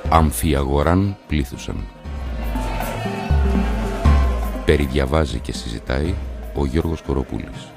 Αμφιαγοράν πλήθουσαν. Περιδιαβάζει και συζητάει ο Γιώργος Κοροπούλης.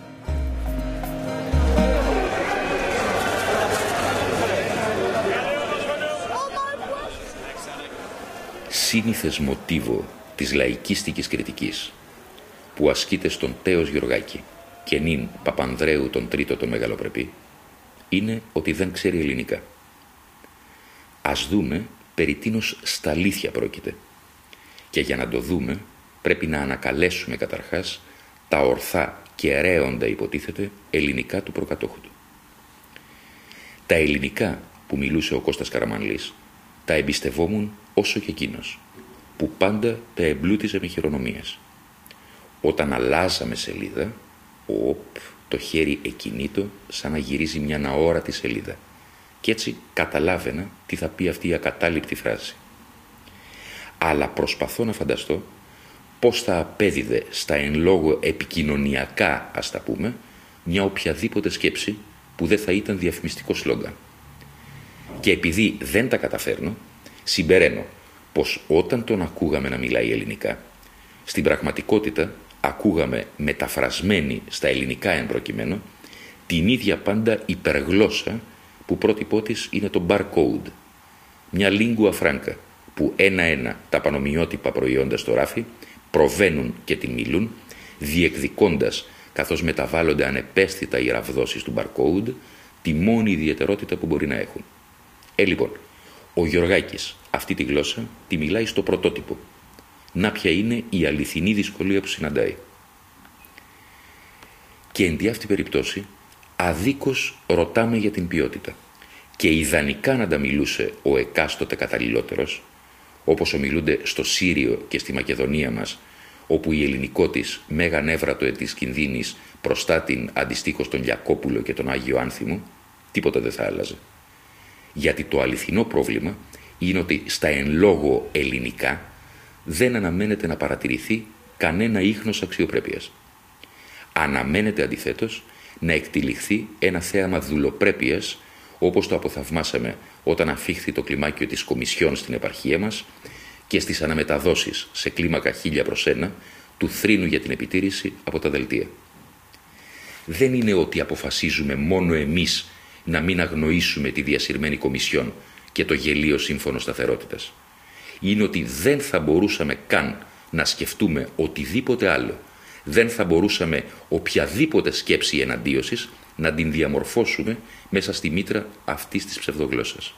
Σύνηθες μοτίβο της λαϊκίστικης κριτικής που ασκείται στον Τέος Γεωργάκη και νυν Παπανδρέου τον Τρίτο τον Μεγαλοπρεπή είναι ότι δεν ξέρει ελληνικά. Ας δούμε περί τίνος στα αλήθεια πρόκειται. Και για να το δούμε πρέπει να ανακαλέσουμε καταρχάς τα ορθά και ρέοντα υποτίθεται ελληνικά του προκατόχου του. Τα ελληνικά που μιλούσε ο Κώστας Καραμανλής τα εμπιστευόμουν όσο και εκείνος, που πάντα τα εμπλούτιζε με χειρονομίες. Όταν αλλάζαμε σελίδα, το χέρι εκκινήτο σαν να γυρίζει μια αόρατη σελίδα. Κι έτσι καταλάβαινα τι θα πει αυτή η ακατάληπτη φράση. Αλλά προσπαθώ να φανταστώ πώς θα απέδιδε στα εν λόγω επικοινωνιακά, ας τα πούμε, μια οποιαδήποτε σκέψη που δεν θα ήταν διαφημιστικό σλόγγαν. Και επειδή δεν τα καταφέρνω, συμπεραίνω πως όταν τον ακούγαμε να μιλάει ελληνικά, στην πραγματικότητα ακούγαμε μεταφρασμένη στα ελληνικά εν προκειμένου την ίδια πάντα υπεργλώσσα που πρότυπό της είναι το barcode, μια lingua franca που ένα-ένα τα πανομοιότυπα προϊόντα στο ράφι προβαίνουν και την μιλούν, διεκδικώντας, καθώς μεταβάλλονται ανεπαίσθητα οι ραβδόσεις του barcode, τη μόνη ιδιαιτερότητα που μπορεί να έχουν. Λοιπόν, ο Γεωργάκης αυτή τη γλώσσα τη μιλάει στο πρωτότυπο. Να ποια είναι η αληθινή δυσκολία που συναντάει. Και εν τη αυτή περιπτώσει, αδίκως ρωτάμε για την ποιότητα. Και ιδανικά να τα μιλούσε ο εκάστοτε καταλληλότερος, όπως ομιλούνται στο Σύριο και στη Μακεδονία μας, όπου η ελληνικό της μέγα νεύρατο της κινδύνης προστά την αντιστοίχως τον Λιακόπουλο και τον Άγιο Άνθιμο, τίποτα δεν θα άλλαζε. Γιατί το αληθινό πρόβλημα είναι ότι στα εν λόγω ελληνικά δεν αναμένεται να παρατηρηθεί κανένα ίχνος αξιοπρέπειας. Αναμένεται αντιθέτως να εκτυλιχθεί ένα θέαμα δουλοπρέπειας, όπως το αποθαυμάσαμε όταν αφήχθη το κλιμάκιο της Κομισιόν στην επαρχία μας και στις αναμεταδόσεις σε κλίμακα 1000/1 του θρήνου για την επιτήρηση από τα δελτία. Δεν είναι ότι αποφασίζουμε μόνο εμείς να μην αγνοήσουμε τη διασυρμένη Κομισιόν και το γελίο σύμφωνο σταθερότητας. Είναι ότι δεν θα μπορούσαμε καν να σκεφτούμε οτιδήποτε άλλο. Δεν θα μπορούσαμε οποιαδήποτε σκέψη εναντίωσης να την διαμορφώσουμε μέσα στη μήτρα αυτής της ψευδογλώσσας.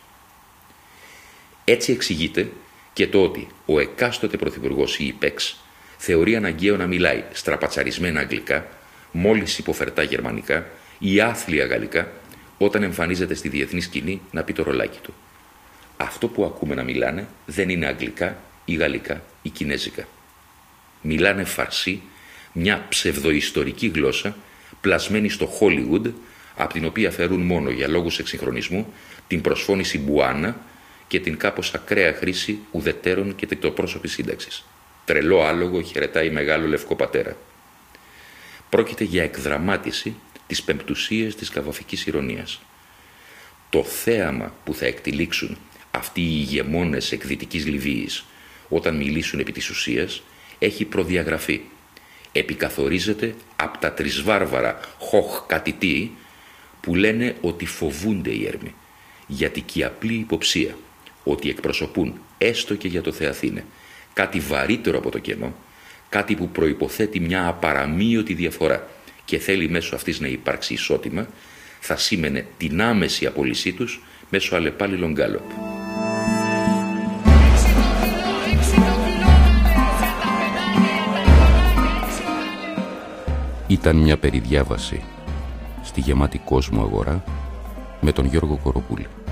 Έτσι εξηγείται και το ότι ο εκάστοτε πρωθυπουργός ή υπέξ θεωρεί αναγκαίο να μιλάει στραπατσαρισμένα αγγλικά, μόλις υποφερτά γερμανικά ή άθλια γαλλικά, όταν εμφανίζεται στη διεθνή σκηνή να πει το ρολάκι του. Αυτό που ακούμε να μιλάνε δεν είναι αγγλικά ή γαλλικά ή κινέζικα. Μιλάνε φαρσί, μια ψευδοϊστορική γλώσσα πλασμένη στο Hollywood, από την οποία φέρουν μόνο για λόγους εξυγχρονισμού την προσφώνηση μπουάνα και την κάπως ακραία χρήση ουδετέρων και τεκτοπρόσωπης σύνταξης. Τρελό άλογο χαιρετάει μεγάλο λευκό πατέρα. Πρόκειται για εκδραμάτιση της πεμπτουσίας της καβαφικής ηρωνίας. Το θέαμα που θα εκτυλίξουν αυτοί οι ηγεμόνες εκδυτικής Λιβύης όταν μιλήσουν επί της ουσίας έχει προδιαγραφεί. Επικαθορίζεται από τα τρισβάρβαρα χοχ κάτι τι που λένε ότι φοβούνται οι έρμοι, γιατί και η απλή υποψία ότι εκπροσωπούν έστω και για το Θεαθήνε κάτι βαρύτερο από το κενό, κάτι που προϋποθέτει μια απαραμείωτη διαφορά και θέλει μέσω αυτής να υπάρξει ισότιμα, θα σήμαινε την άμεση απόλυσή τους μέσω αλλεπάλληλων γκάλοπ. Ήταν μια περιδιάβαση στη γεμάτη κόσμο αγορά με τον Γιώργο Κοροπούλη.